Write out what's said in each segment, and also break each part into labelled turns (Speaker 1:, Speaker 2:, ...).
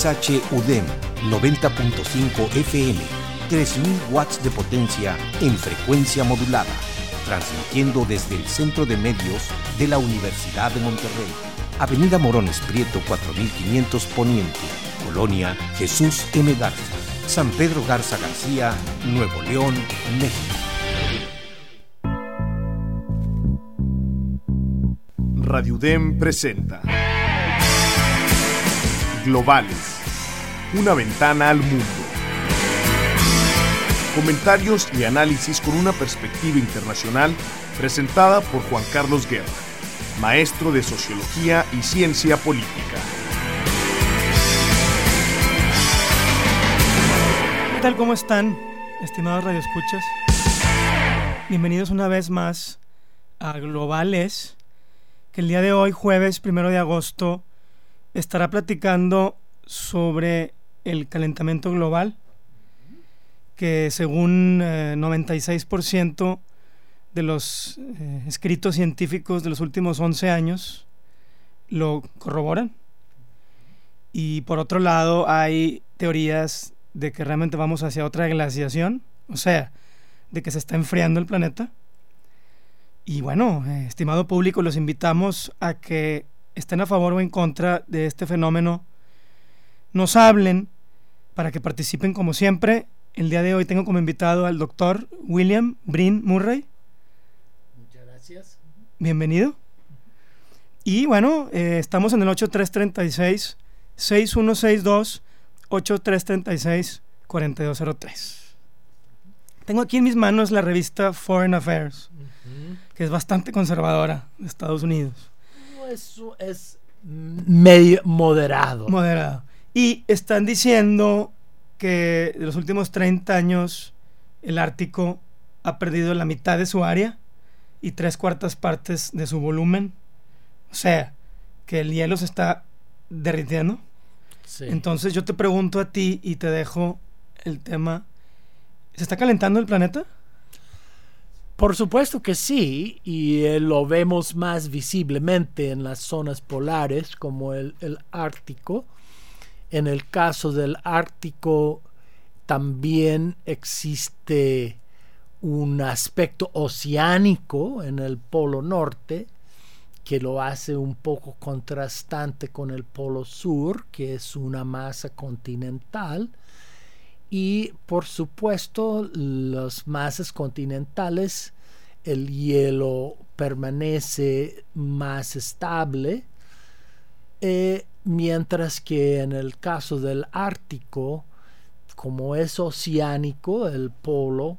Speaker 1: XHUDEM 90.5 FM, 3000 watts de potencia en frecuencia modulada, transmitiendo desde el Centro de Medios de la Universidad de Monterrey, Avenida Morones Prieto 4500 Poniente, Colonia Jesús M. Garza, San Pedro Garza García, Nuevo León, México.
Speaker 2: Radio UDEM presenta Globales, una ventana al mundo. Comentarios y análisis con una perspectiva internacional presentada por Juan Carlos Guerra, maestro de Sociología y Ciencia Política.
Speaker 3: ¿Qué tal? ¿Cómo están, estimados radioescuchas? Bienvenidos una vez más a Globales, que el día de hoy, jueves 1 de agosto, estará platicando sobre el calentamiento global, que según 96% de los escritos científicos de los últimos 11 años lo corroboran. Y por otro lado, hay teorías de que realmente vamos hacia otra glaciación, o sea, de que se está enfriando el planeta. Y bueno, estimado público, los invitamos a que estén a favor o en contra de este fenómeno. Nos hablen para que participen como siempre. El día de hoy tengo como invitado al doctor William Bryn Murray.
Speaker 4: Muchas gracias.
Speaker 3: Bienvenido. Y bueno, estamos en el 8336-6162, 8336-4203. Tengo aquí en mis manos la revista Foreign Affairs, que es bastante conservadora de Estados Unidos.
Speaker 4: Eso es medio moderado.
Speaker 3: Moderado. Y están diciendo que de los últimos 30 años el Ártico ha perdido la mitad de su área y 3/4 partes de su volumen. O sea, que el hielo se está derritiendo.
Speaker 4: Sí.
Speaker 3: Entonces yo te pregunto a ti y te dejo el tema. ¿Se está calentando el planeta?
Speaker 4: Por supuesto que sí, y lo vemos más visiblemente en las zonas polares como el Ártico. En el caso del Ártico también existe un aspecto oceánico en el Polo Norte que lo hace un poco contrastante con el Polo Sur, que es una masa continental. Y por supuesto, las masas continentales, el hielo permanece más estable, mientras que en el caso del Ártico, como es oceánico, el polo,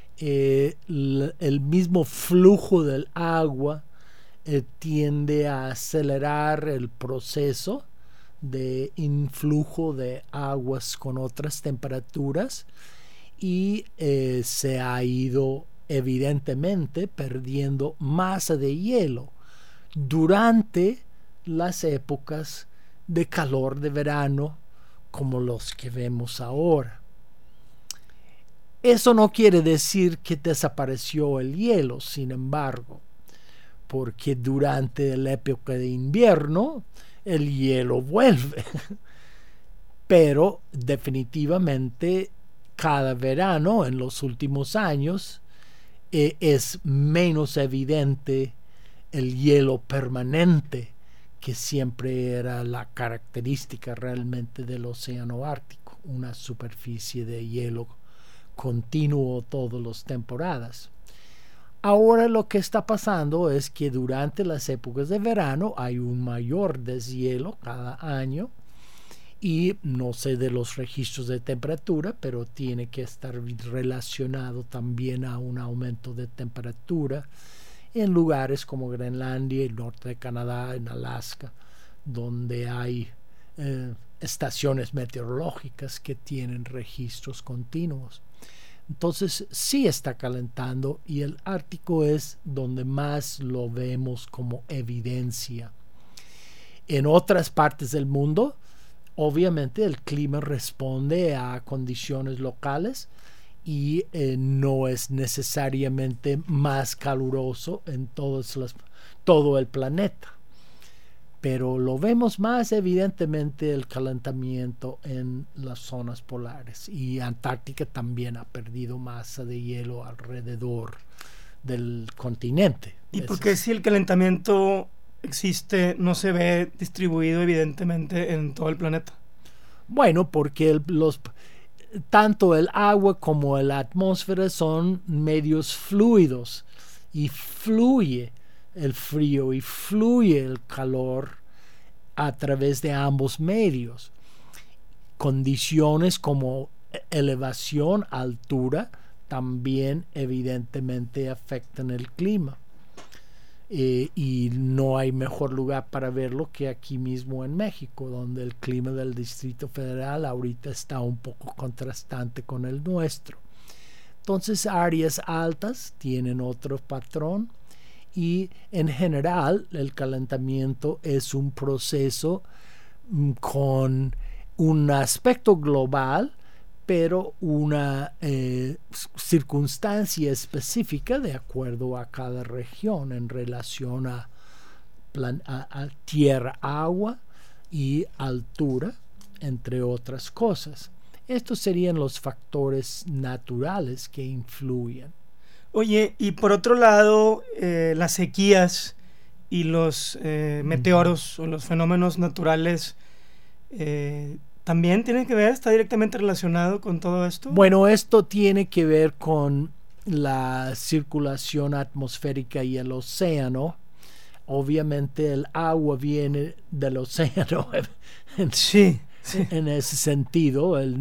Speaker 4: el mismo flujo del agua tiende a acelerar el proceso de influjo de aguas con otras temperaturas y se ha ido evidentemente perdiendo masa de hielo durante las épocas de calor de verano como los que vemos ahora. Eso no quiere decir que desapareció el hielo, sin embargo, porque durante la época de invierno el hielo vuelve. Pero definitivamente cada verano en los últimos años es menos evidente el hielo permanente, que siempre era la característica realmente del océano Ártico, una superficie de hielo continuo todas las temporadas. Ahora lo que está pasando es que durante las épocas de verano hay un mayor deshielo cada año, y no sé de los registros de temperatura, pero tiene que estar relacionado también a un aumento de temperatura en lugares como Groenlandia, el norte de Canadá, en Alaska, donde hay estaciones meteorológicas que tienen registros continuos. Entonces sí está calentando, y el Ártico es donde más lo vemos como evidencia. En otras partes del mundo, obviamente el clima responde a condiciones locales y no es necesariamente más caluroso en todo el planeta. pero lo vemos más evidentemente el calentamiento en las zonas polares, y Antártica también ha perdido masa de hielo alrededor del continente.
Speaker 3: ¿Y por qué si el calentamiento existe no se ve distribuido evidentemente en todo el planeta?
Speaker 4: Bueno, porque tanto el agua como la atmósfera son medios fluidos, y fluye el frío y fluye el calor a través de ambos medios. Condiciones como elevación, altura, también evidentemente afectan el clima. Y no hay mejor lugar para verlo que aquí mismo en México, donde el clima del Distrito Federal ahorita está un poco contrastante con el nuestro. Entonces, áreas altas tienen otro patrón, y en general el calentamiento es un proceso con un aspecto global, pero una circunstancia específica de acuerdo a cada región en relación a tierra, agua y altura, entre otras cosas. Estos serían los factores naturales que influyen.
Speaker 3: Oye, y por otro lado, las sequías y los meteoros o los fenómenos naturales también tienen que ver, está directamente relacionado con todo esto.
Speaker 4: Bueno, esto tiene que ver con la circulación atmosférica y el océano. Obviamente el agua viene del océano.
Speaker 3: Sí.
Speaker 4: En ese sentido, el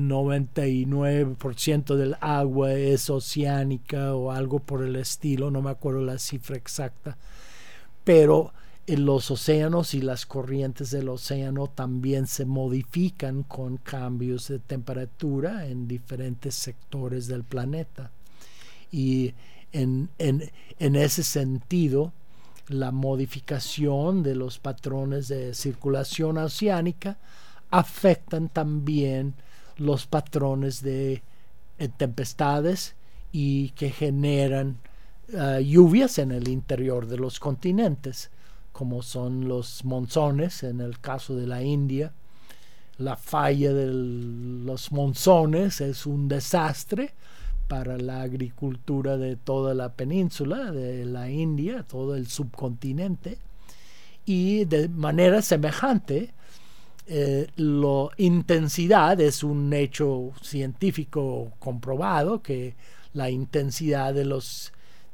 Speaker 4: 99% del agua es oceánica o algo por el estilo, no me acuerdo la cifra exacta, pero los océanos y las corrientes del océano también se modifican con cambios de temperatura en diferentes sectores del planeta. Y en ese sentido, la modificación de los patrones de circulación oceánica afectan también los patrones de tempestades y que generan lluvias en el interior de los continentes, como son los monzones en el caso de la India. La falla de los monzones es un desastre para la agricultura de toda la península de la India, todo el subcontinente, y de manera semejante la intensidad es un hecho científico comprobado, que la intensidad de los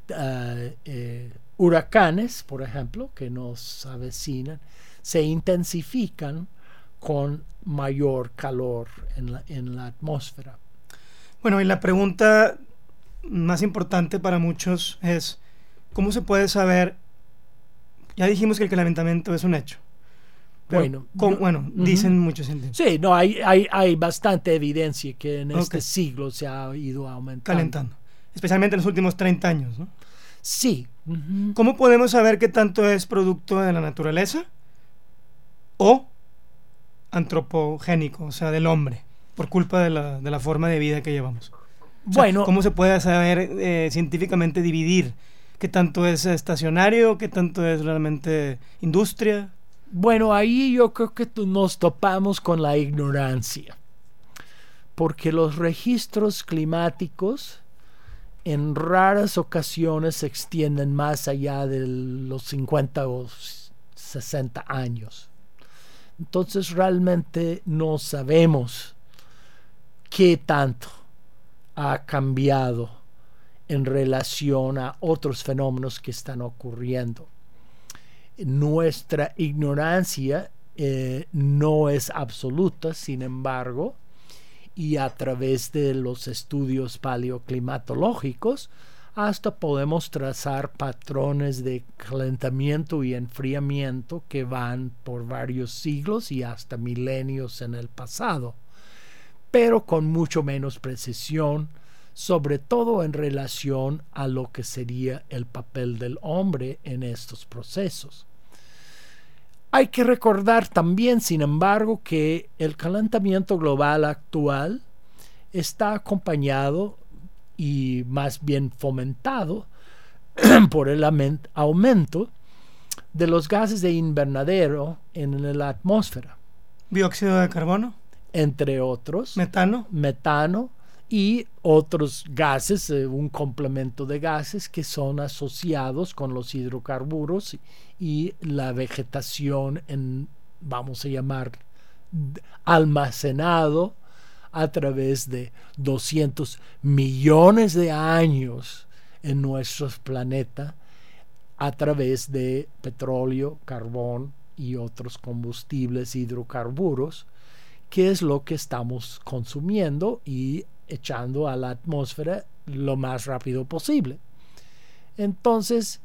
Speaker 4: huracanes, por ejemplo, que nos avecinan, se intensifican con mayor calor en la atmósfera.
Speaker 3: Bueno, y la pregunta más importante para muchos es, ¿cómo se puede saber? Ya dijimos que el calentamiento es un hecho. Pero, dicen muchos científicos.
Speaker 4: Sí, no, hay bastante evidencia que en este siglo se ha ido aumentando.
Speaker 3: Calentando, especialmente en los últimos 30 años, ¿no?
Speaker 4: Sí.
Speaker 3: ¿Cómo podemos saber qué tanto es producto de la naturaleza o antropogénico, o sea, del hombre, por culpa de la forma de vida que llevamos? O sea, ¿cómo se puede saber científicamente dividir qué tanto es estacionario, qué tanto es realmente industria?
Speaker 4: Bueno, ahí yo creo que nos topamos con la ignorancia, porque los registros climáticos en raras ocasiones se extienden más allá de los 50 o 60 años. Entonces realmente no sabemos qué tanto ha cambiado en relación a otros fenómenos que están ocurriendo. Nuestra ignorancia no es absoluta, sin embargo, y a través de los estudios paleoclimatológicos hasta podemos trazar patrones de calentamiento y enfriamiento que van por varios siglos y hasta milenios en el pasado, pero con mucho menos precisión, sobre todo en relación a lo que sería el papel del hombre en estos procesos. Hay que recordar también, sin embargo, que el calentamiento global actual está acompañado y más bien fomentado por el aumento de los gases de invernadero en la atmósfera.
Speaker 3: Dióxido de carbono.
Speaker 4: Entre otros.
Speaker 3: Metano.
Speaker 4: Y otros gases, un complemento de gases que son asociados con los hidrocarburos y la vegetación vamos a llamar, almacenado a través de 200 millones de años en nuestro planeta a través de petróleo, carbón y otros combustibles hidrocarburos, que es lo que estamos consumiendo y echando a la atmósfera lo más rápido posible. Entonces,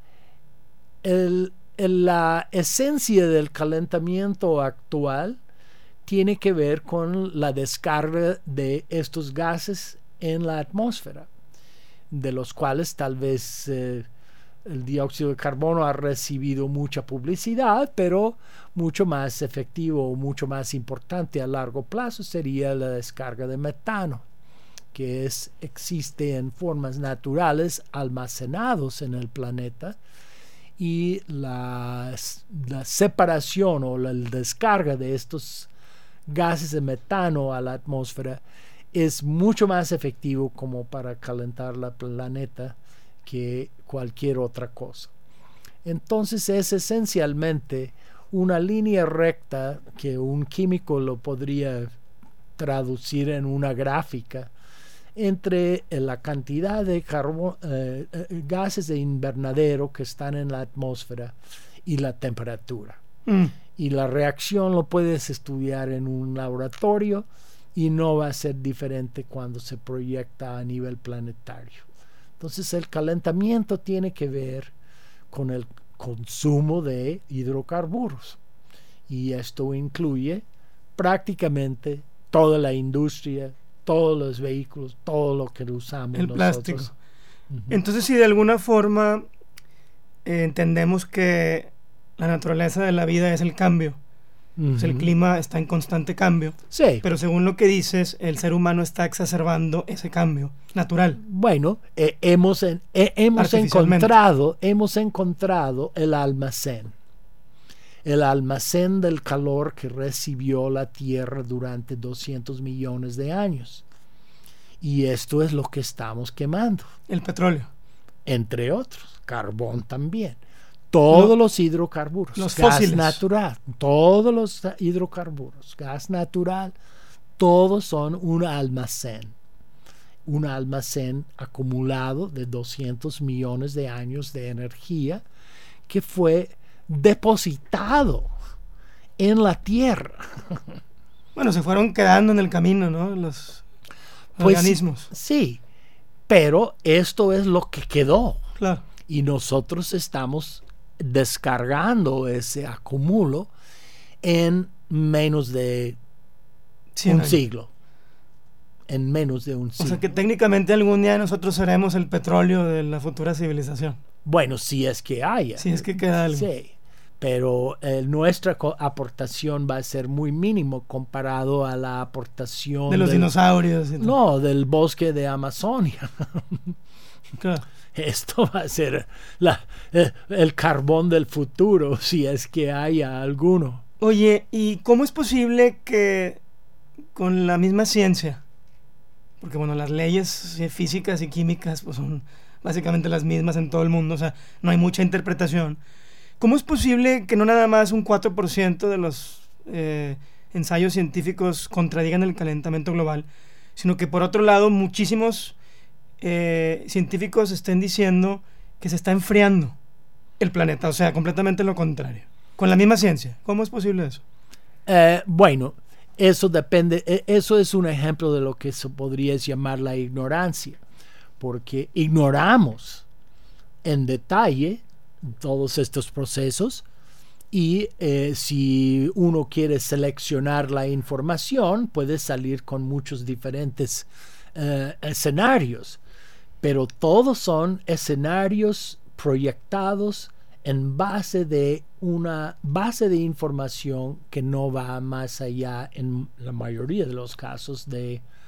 Speaker 4: la esencia del calentamiento actual tiene que ver con la descarga de estos gases en la atmósfera, de los cuales tal vez el dióxido de carbono ha recibido mucha publicidad, pero mucho más efectivo o mucho más importante a largo plazo sería la descarga de metano, que existe en formas naturales almacenados en el planeta, y la separación o la descarga de estos gases de metano a la atmósfera es mucho más efectivo como para calentar el planeta que cualquier otra cosa. Entonces es esencialmente una línea recta que un químico lo podría traducir en una gráfica entre la cantidad de gases de invernadero que están en la atmósfera y la temperatura. Y la reacción lo puedes estudiar en un laboratorio y no va a ser diferente cuando se proyecta a nivel planetario. Entonces el calentamiento tiene que ver con el consumo de hidrocarburos, y esto incluye prácticamente toda la industria, todos los vehículos, todo lo que usamos
Speaker 3: el
Speaker 4: nosotros.
Speaker 3: Plástico. Entonces, si de alguna forma entendemos que la naturaleza de la vida es el cambio, pues el clima está en constante cambio,
Speaker 4: sí,
Speaker 3: pero según lo que dices, el ser humano está exacerbando ese cambio natural.
Speaker 4: Bueno, hemos encontrado el almacén del calor que recibió la Tierra durante 200 millones de años. Y esto es lo que estamos quemando.
Speaker 3: El petróleo.
Speaker 4: Entre otros, carbón también. Todos los hidrocarburos,
Speaker 3: los
Speaker 4: gas
Speaker 3: fósiles
Speaker 4: natural, todos los hidrocarburos, gas natural, todos son un almacén acumulado de 200 millones de años de energía que fue depositado en la Tierra.
Speaker 3: Bueno, se fueron quedando en el camino, ¿no? Los organismos.
Speaker 4: Sí, pero esto es lo que quedó.
Speaker 3: Claro.
Speaker 4: Y nosotros estamos descargando ese acumulo en menos de un siglo. En menos de un siglo.
Speaker 3: O sea que técnicamente algún día nosotros seremos el petróleo de la futura civilización.
Speaker 4: Bueno, si es que haya.
Speaker 3: Si es que queda algo.
Speaker 4: Sí, pero nuestra aportación va a ser muy mínimo comparado a la aportación
Speaker 3: de los dinosaurios.
Speaker 4: No, del bosque de Amazonia.
Speaker 3: Claro.
Speaker 4: Esto va a ser el carbón del futuro, si es que haya alguno.
Speaker 3: Oye, ¿y cómo es posible que con la misma ciencia, porque bueno, las leyes físicas y químicas pues son básicamente las mismas en todo el mundo, o sea, no hay mucha interpretación, ¿cómo es posible que no nada más un 4% de los ensayos científicos contradigan el calentamiento global, sino que por otro lado muchísimos científicos estén diciendo que se está enfriando el planeta, o sea, completamente lo contrario, con la misma ciencia? ¿Cómo es posible eso?
Speaker 4: Bueno, eso depende, eso es un ejemplo de lo que se podría llamar la ignorancia, porque ignoramos en detalle todos estos procesos, y si uno quiere seleccionar la información puede salir con muchos diferentes escenarios, pero todos son escenarios proyectados en base de una base de información que no va más allá en la mayoría de los casos de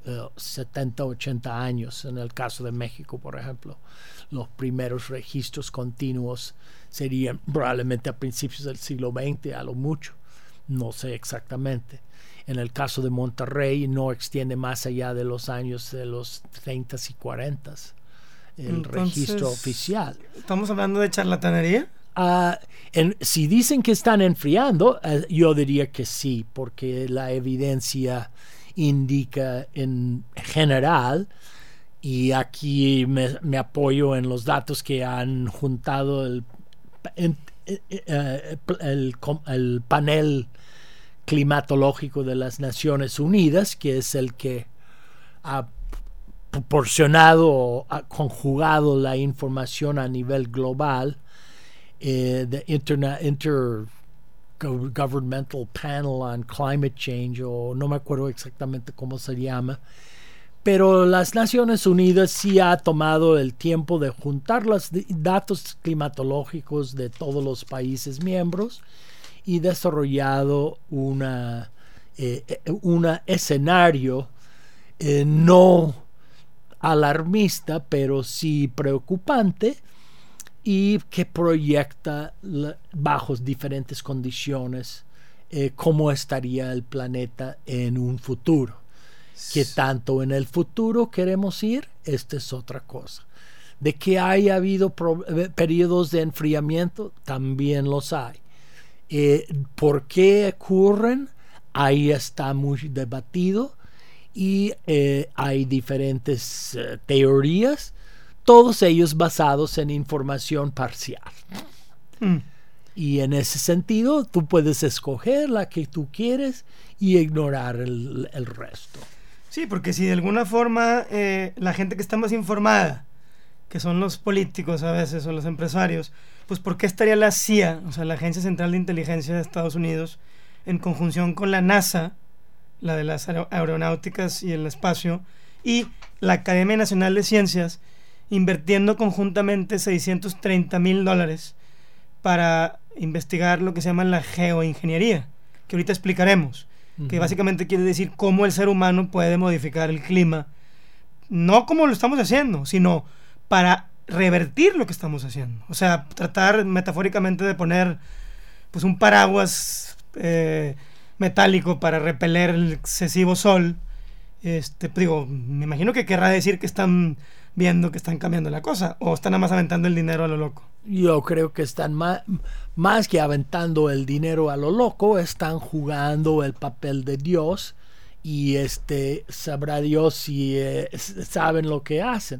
Speaker 4: 70, 80 años. En el caso de México, por ejemplo, los primeros registros continuos serían probablemente a principios del siglo XX, a lo mucho, no sé exactamente. En el caso de Monterrey no extiende más allá de los años de los 30 y 40, el registro oficial.
Speaker 3: ¿Estamos hablando de charlatanería?
Speaker 4: Si dicen que están enfriando, yo diría que sí, porque la evidencia indica en general, y aquí me apoyo en los datos que han juntado el panel climatológico de las Naciones Unidas, que es el que ha proporcionado o ha conjugado la información a nivel global. The Intergovernmental Panel on Climate Change, o no me acuerdo exactamente cómo se llama, pero las Naciones Unidas sí ha tomado el tiempo de juntar los datos climatológicos de todos los países miembros y desarrollado un escenario no alarmista, pero sí preocupante, y que proyecta bajo diferentes condiciones cómo estaría el planeta en un futuro. ¿Qué tanto en el futuro queremos ir? Esta es otra cosa. De que haya habido periodos de enfriamiento, también los hay. ¿Por qué ocurren? Ahí está muy debatido, y hay diferentes teorías, todos ellos basados en información parcial. Y en ese sentido, tú puedes escoger la que tú quieres y ignorar el resto.
Speaker 3: Sí, porque si de alguna forma la gente que está más informada, que son los políticos a veces o los empresarios, pues ¿por qué estaría la CIA, o sea, la Agencia Central de Inteligencia de Estados Unidos, en conjunción con la NASA, la de las aeronáuticas y el espacio, y la Academia Nacional de Ciencias, invirtiendo conjuntamente $630,000 para investigar lo que se llama la geoingeniería, que ahorita explicaremos, que básicamente quiere decir cómo el ser humano puede modificar el clima, no como lo estamos haciendo, sino para revertir lo que estamos haciendo. O sea, tratar metafóricamente de poner pues un paraguas metálico para repeler el excesivo sol. Me imagino que querrá decir que están viendo que están cambiando la cosa, o están nada más aventando el dinero a lo loco.
Speaker 4: Yo creo que están más que aventando el dinero a lo loco, están jugando el papel de Dios, y sabrá Dios si saben lo que hacen.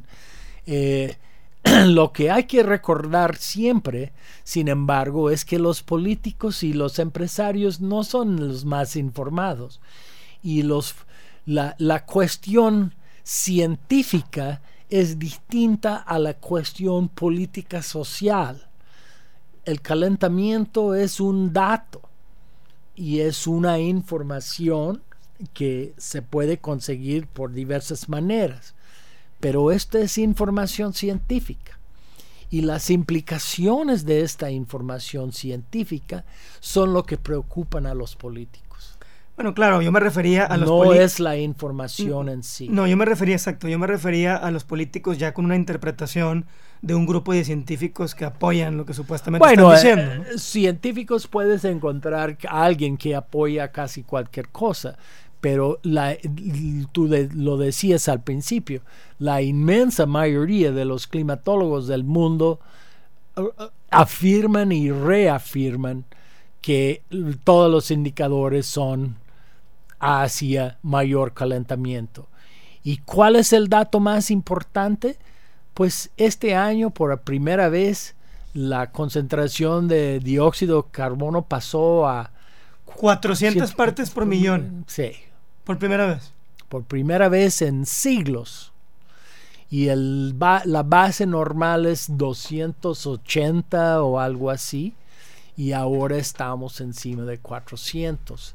Speaker 4: Lo que hay que recordar siempre, sin embargo, es que los políticos y los empresarios no son los más informados, y la cuestión científica es distinta a la cuestión política social. El calentamiento es un dato y es una información que se puede conseguir por diversas maneras, pero esta es información científica, y las implicaciones de esta información científica son lo que preocupan a los políticos.
Speaker 3: Bueno, claro, yo me refería a los
Speaker 4: políticos. No es la información en sí.
Speaker 3: No, yo me refería a los políticos ya con una interpretación de un grupo de científicos que apoyan lo que supuestamente están diciendo, ¿no?
Speaker 4: Científicos puedes encontrar a alguien que apoya casi cualquier cosa, pero tú lo decías al principio, la inmensa mayoría de los climatólogos del mundo afirman y reafirman que todos los indicadores son hacia mayor calentamiento. ¿Y cuál es el dato más importante? Pues este año, por primera vez, la concentración de dióxido de carbono pasó a
Speaker 3: 400 partes por millón.
Speaker 4: Sí.
Speaker 3: Por primera vez.
Speaker 4: Por primera vez en siglos. Y la base normal es 280 o algo así. Y ahora estamos encima de 400.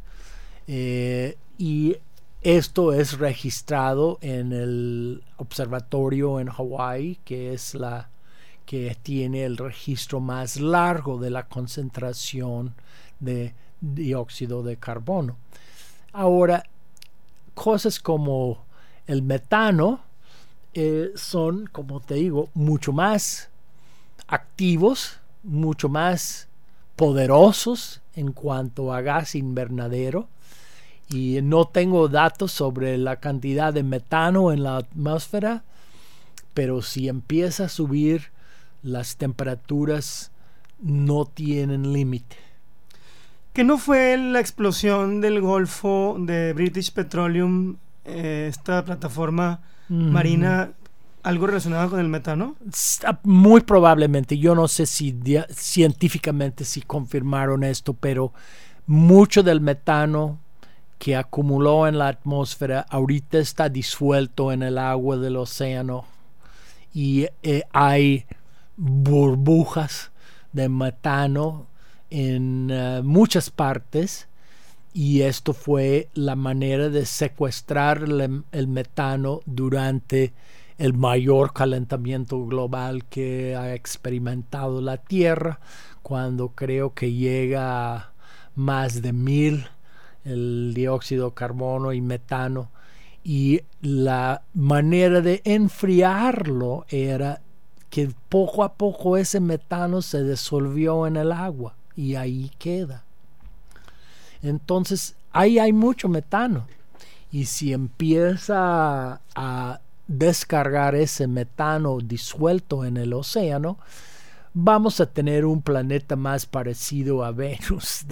Speaker 4: Y esto es registrado en el observatorio en Hawái, que es que tiene el registro más largo de la concentración de dióxido de carbono. Ahora, cosas como El metano son, como te digo, mucho más activos, mucho más poderosos en cuanto a gas invernadero, y no tengo datos sobre la cantidad de metano en la atmósfera, pero si empieza a subir, las temperaturas no tienen límite.
Speaker 3: ¿Qué no fue la explosión del Golfo de British Petroleum, esta plataforma marina, algo relacionado con el metano?
Speaker 4: Muy probablemente. Yo no sé si científicamente si confirmaron esto, pero mucho del metano que acumuló en la atmósfera ahorita está disuelto en el agua del océano, y hay burbujas de metano en muchas partes, y esto fue la manera de secuestrar el metano durante el mayor calentamiento global que ha experimentado la Tierra, cuando creo que llega a más de 1000 el dióxido de carbono y metano, y la manera de enfriarlo era que poco a poco ese metano se disolvió en el agua y ahí queda. Entonces ahí hay mucho metano, y si empieza a descargar ese metano disuelto en el océano, vamos a tener un planeta más parecido a Venus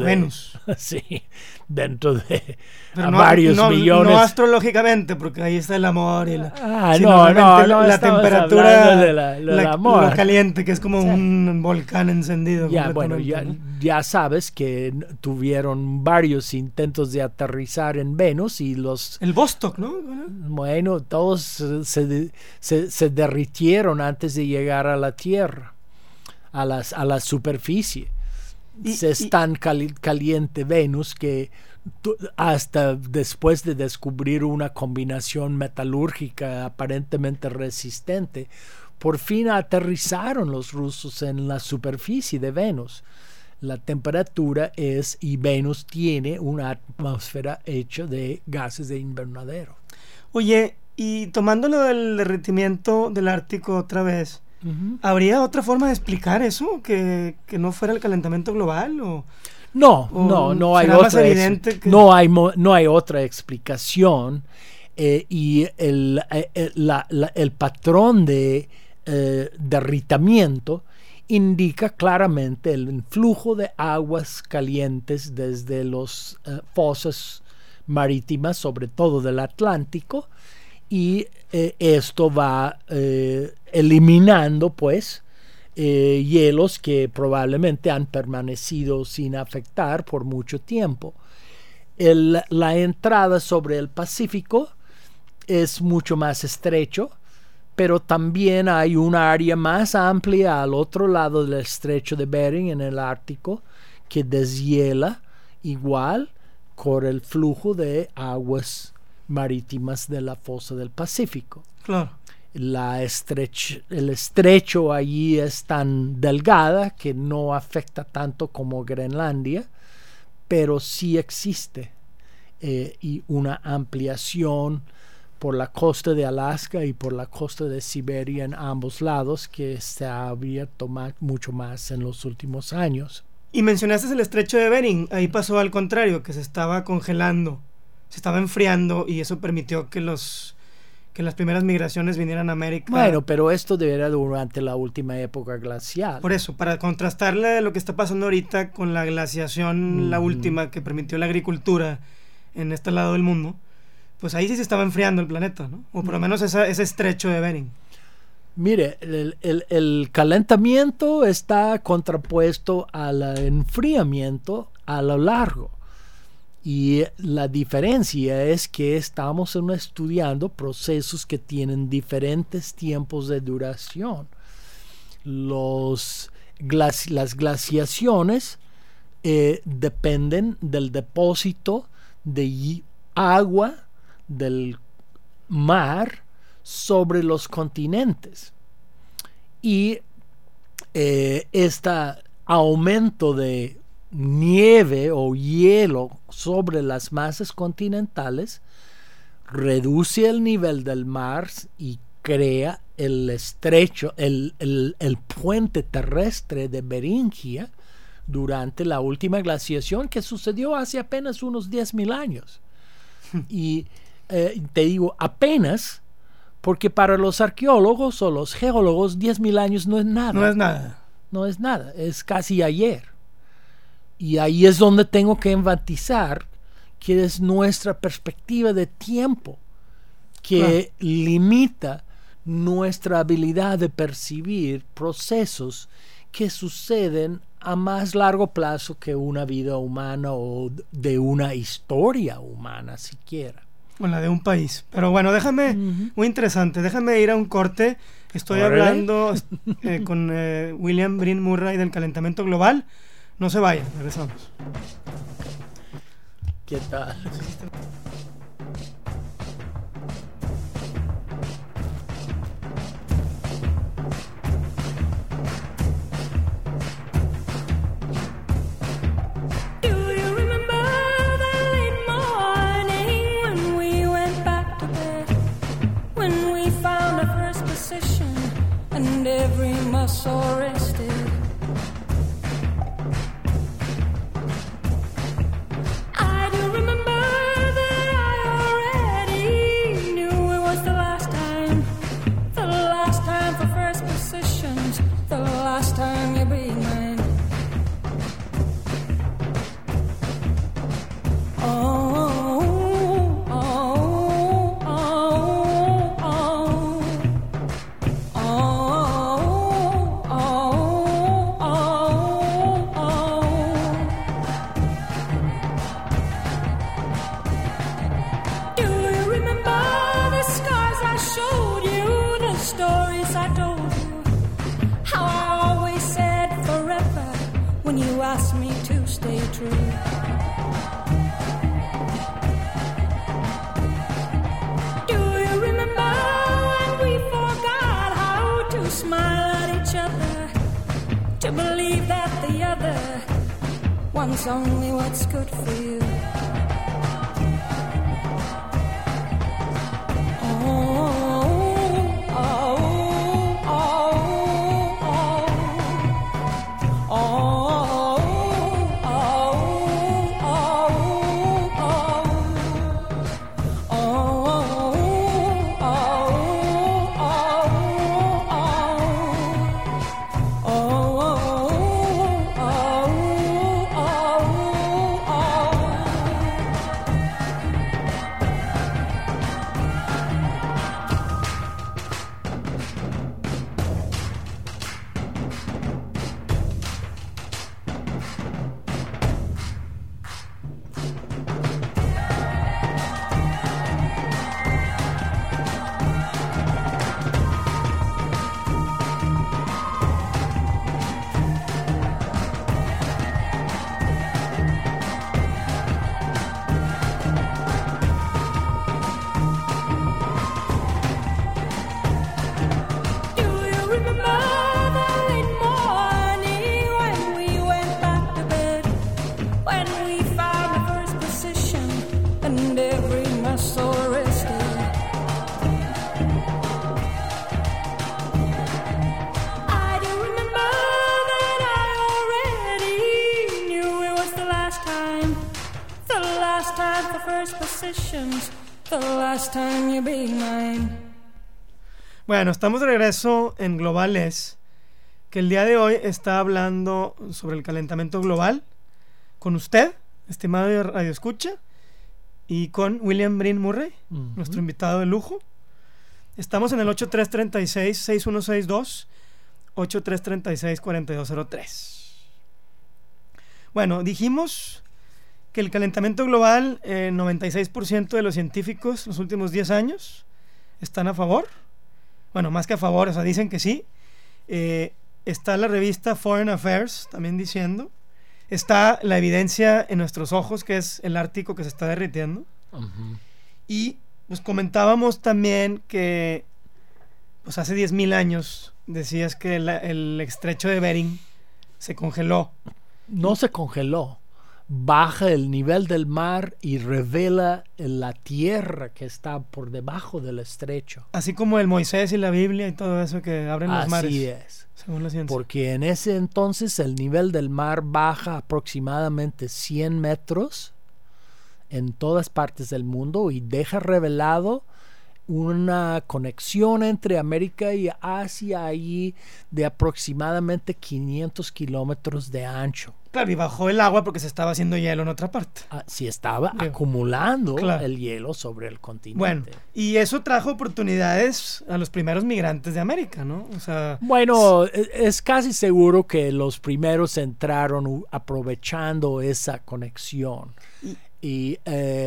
Speaker 4: dentro de varios millones.
Speaker 3: No astrológicamente, porque ahí está el amor y
Speaker 4: la
Speaker 3: temperatura,
Speaker 4: lo
Speaker 3: caliente, que es como un volcán encendido.
Speaker 4: Ya sabes que tuvieron varios intentos de aterrizar en Venus, y el
Speaker 3: Vostok, ¿no?
Speaker 4: Bueno, todos se derritieron antes de llegar a la Tierra, a la superficie. Es tan caliente Venus que hasta después de descubrir una combinación metalúrgica aparentemente resistente, por fin aterrizaron los rusos en la superficie de Venus. La temperatura y Venus tiene una atmósfera hecha de gases de invernadero.
Speaker 3: Oye, y tomándolo del derretimiento del Ártico otra vez, ¿habría otra forma de explicar eso? ¿Que no fuera el calentamiento global?
Speaker 4: No hay otra. No hay otra explicación, y el patrón de derritamiento indica claramente el influjo de aguas calientes desde los fosas marítimas, sobre todo del Atlántico, y esto va eliminando pues hielos que probablemente han permanecido sin afectar por mucho tiempo. La entrada sobre el Pacífico es mucho más estrecho, pero también hay una área más amplia al otro lado del estrecho de Bering en el Ártico que deshiela igual con el flujo de aguas marítimas de la fosa del Pacífico.
Speaker 3: Claro.
Speaker 4: El estrecho allí es tan delgada que no afecta tanto como Groenlandia, pero sí existe y una ampliación por la costa de Alaska y por la costa de Siberia en ambos lados, que se ha abierto mucho más en los últimos años.
Speaker 3: Y mencionaste el estrecho de Bering. Ahí pasó al contrario, que se estaba congelando, se estaba enfriando, y eso permitió que las primeras migraciones vinieran a América.
Speaker 4: Bueno, pero esto era durante la última época glacial.
Speaker 3: Por eso, para contrastarle lo que está pasando ahorita con la glaciación, la última, que permitió la agricultura en este lado del mundo, pues ahí sí se estaba enfriando el planeta, ¿no? O por lo menos ese estrecho de Bering.
Speaker 4: Mire, el calentamiento está contrapuesto al enfriamiento a lo largo. Y la diferencia es que estamos estudiando procesos que tienen diferentes tiempos de duración. Las glaciaciones dependen del depósito de agua del mar sobre los continentes, y este aumento de nieve o hielo sobre las masas continentales reduce el nivel del mar y crea el estrecho, el puente terrestre de Beringia durante la última glaciación que sucedió hace apenas unos 10.000 años. Y te digo apenas porque para los arqueólogos o los geólogos 10.000 años no es nada.
Speaker 3: No es nada.
Speaker 4: No es nada, es casi ayer. Y ahí es donde tengo que enfatizar que es nuestra perspectiva de tiempo que limita nuestra habilidad de percibir procesos que suceden a más largo plazo que una vida humana o de una historia humana siquiera.
Speaker 3: O la de un país. Pero bueno, déjame, muy interesante, déjame ir a un corte. Estoy hablando con William Bryn Murray del calentamiento global. No se vayan, regresamos.
Speaker 4: ¿Qué tal?
Speaker 5: And every muscle rested. I do remember that I already knew it was the last time for first positions, the last time you'll be mine. You asked me to stay true. Do you remember when we forgot how to smile at each other, to believe that the other wants only what's good for you?
Speaker 3: Bueno, estamos de regreso en Globales, que el día de hoy está hablando sobre el calentamiento global con usted, estimado Radio Escucha, y con William Bryn Murray, nuestro invitado de lujo. Estamos en el 8336-6162, 8336-4203. Bueno, dijimos que el calentamiento global, 96% de los científicos los últimos 10 años están a favor. Bueno, más que a favor, o sea, dicen que sí. Está la revista Foreign Affairs también diciendo. Está la evidencia en nuestros ojos, que es el Ártico que se está derritiendo. Y pues comentábamos también que pues hace 10.000 años decías que el estrecho de Bering se congeló.
Speaker 4: No se congeló. baja el nivel del mar y revela la tierra que está por debajo del estrecho.
Speaker 3: Así como el Moisés y la Biblia y todo eso que abren los mares.
Speaker 4: Así es.
Speaker 3: Según la ciencia.
Speaker 4: Porque en ese entonces el nivel del mar baja aproximadamente 100 metros en todas partes del mundo y deja revelado una conexión entre América y Asia ahí de aproximadamente 500 kilómetros de ancho.
Speaker 3: Claro, y bajó el agua porque se estaba haciendo hielo en otra parte.
Speaker 4: Si estaba acumulando
Speaker 3: claro.
Speaker 4: el hielo sobre el continente.
Speaker 3: Bueno, y eso trajo oportunidades a los primeros migrantes de América, ¿no? O sea,
Speaker 4: bueno, es casi seguro que los primeros entraron aprovechando esa conexión. Y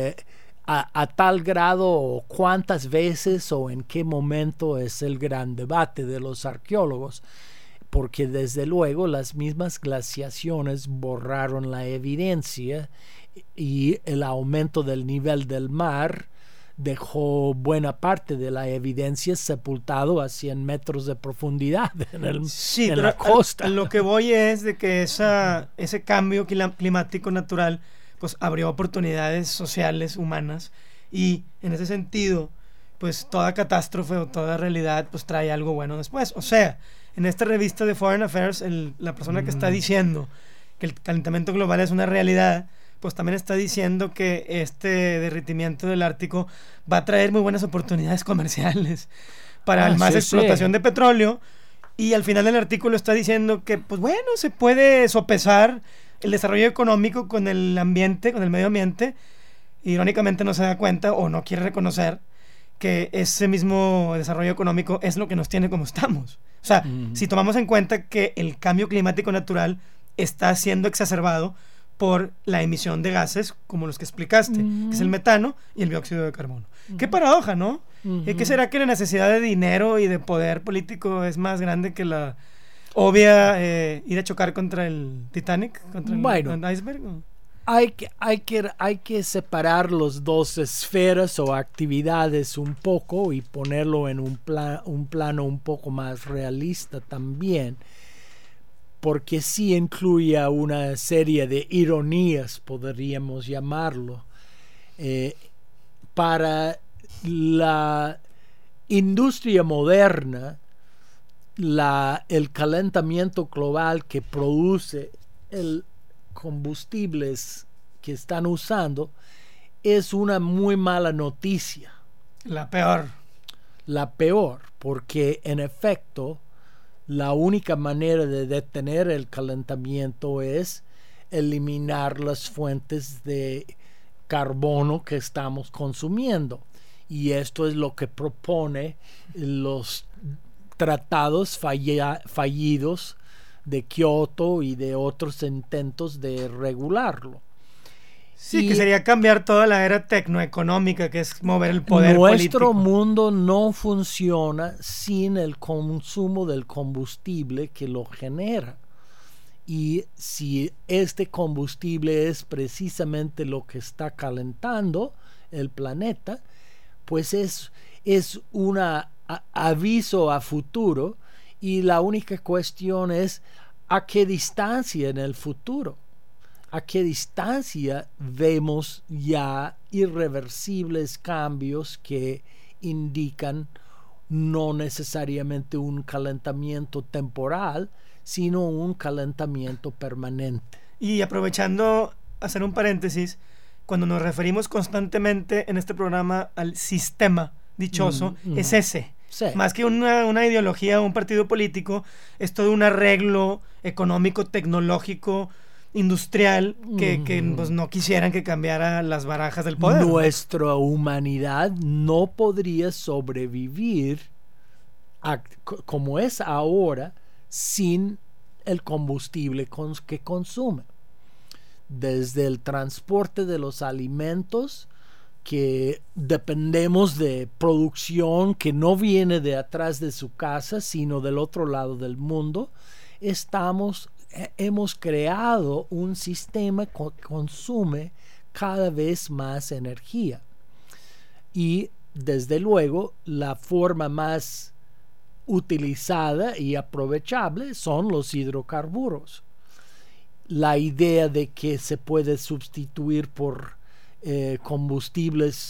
Speaker 4: a tal grado, cuántas veces o en qué momento es el gran debate de los arqueólogos, porque desde luego las mismas glaciaciones borraron la evidencia y el aumento del nivel del mar dejó buena parte de la evidencia sepultado a 100 metros de profundidad en la costa.
Speaker 3: Lo que voy es de que ese cambio climático natural pues abrió oportunidades sociales, humanas, y en ese sentido, pues toda catástrofe o toda realidad pues trae algo bueno después. O sea, en esta revista de Foreign Affairs, la persona que está diciendo que el calentamiento global es una realidad, pues también está diciendo que este derretimiento del Ártico va a traer muy buenas oportunidades comerciales para más explotación de petróleo, y al final del artículo está diciendo que, pues bueno, se puede sopesar el desarrollo económico con el ambiente, con el medio ambiente. Irónicamente no se da cuenta o no quiere reconocer que ese mismo desarrollo económico es lo que nos tiene como estamos. O sea, si tomamos en cuenta que el cambio climático natural está siendo exacerbado por la emisión de gases como los que explicaste, que es el metano y el dióxido de carbono. Qué paradoja, ¿no? ¿Qué será que la necesidad de dinero y de poder político es más grande que la obvia ir a chocar contra el Titanic, contra el iceberg?
Speaker 4: Hay que separar los dos esferas o actividades un poco y ponerlo en un plano un poco más realista también, porque sí incluye una serie de ironías, podríamos llamarlo. Para la industria moderna, el calentamiento global que produce el combustibles que están usando es una muy mala noticia.
Speaker 3: La peor,
Speaker 4: porque en efecto la única manera de detener el calentamiento es eliminar las fuentes de carbono que estamos consumiendo, y esto es lo que propone los tratados fallidos de Kioto y de otros intentos de regularlo.
Speaker 3: Sí, que sería cambiar toda la era tecnoeconómica, que es mover el poder político.
Speaker 4: Nuestro mundo no funciona sin el consumo del combustible que lo genera. Y si este combustible es precisamente lo que está calentando el planeta, pues es un aviso a futuro, y la única cuestión es a qué distancia en el futuro, a qué distancia vemos ya irreversibles cambios que indican no necesariamente un calentamiento temporal, sino un calentamiento permanente.
Speaker 3: Y aprovechando, hacer un paréntesis, cuando nos referimos constantemente en este programa al sistema dichoso, es ese.
Speaker 4: Sí.
Speaker 3: Más que una ideología o un partido político, es todo un arreglo económico, tecnológico, industrial, que pues, no quisieran que cambiara las barajas del poder.
Speaker 4: Nuestra humanidad no podría sobrevivir como es ahora sin el combustible que consume. Desde el transporte de los alimentos, que dependemos de producción que no viene de atrás de su casa, sino del otro lado del mundo, hemos creado un sistema que consume cada vez más energía. Y desde luego la forma más utilizada y aprovechable son los hidrocarburos. la idea de que se puede sustituir por combustibles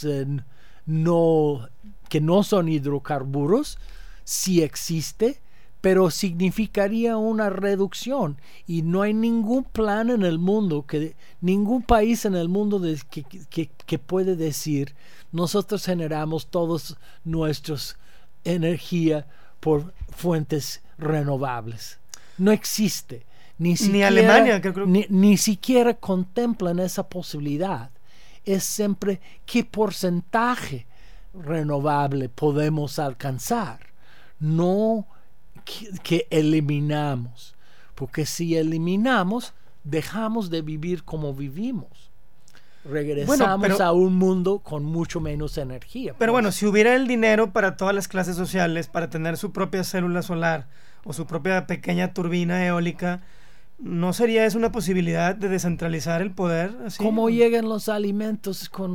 Speaker 4: que no son hidrocarburos sí existe, pero significaría una reducción, y no hay ningún plan en el mundo, ningún país en el mundo que puede decir nosotros generamos todos nuestras energía por fuentes renovables. No existe. Ni
Speaker 3: Alemania, creo.
Speaker 4: Ni siquiera contemplan esa posibilidad. Es siempre qué porcentaje renovable podemos alcanzar, no que eliminamos, porque si eliminamos dejamos de vivir como vivimos, regresamos a un mundo con mucho menos energía.
Speaker 3: Pero bueno, si hubiera el dinero para todas las clases sociales para tener su propia célula solar o su propia pequeña turbina eólica, ¿no sería eso una posibilidad de descentralizar el poder? Así?
Speaker 4: ¿Cómo llegan los alimentos con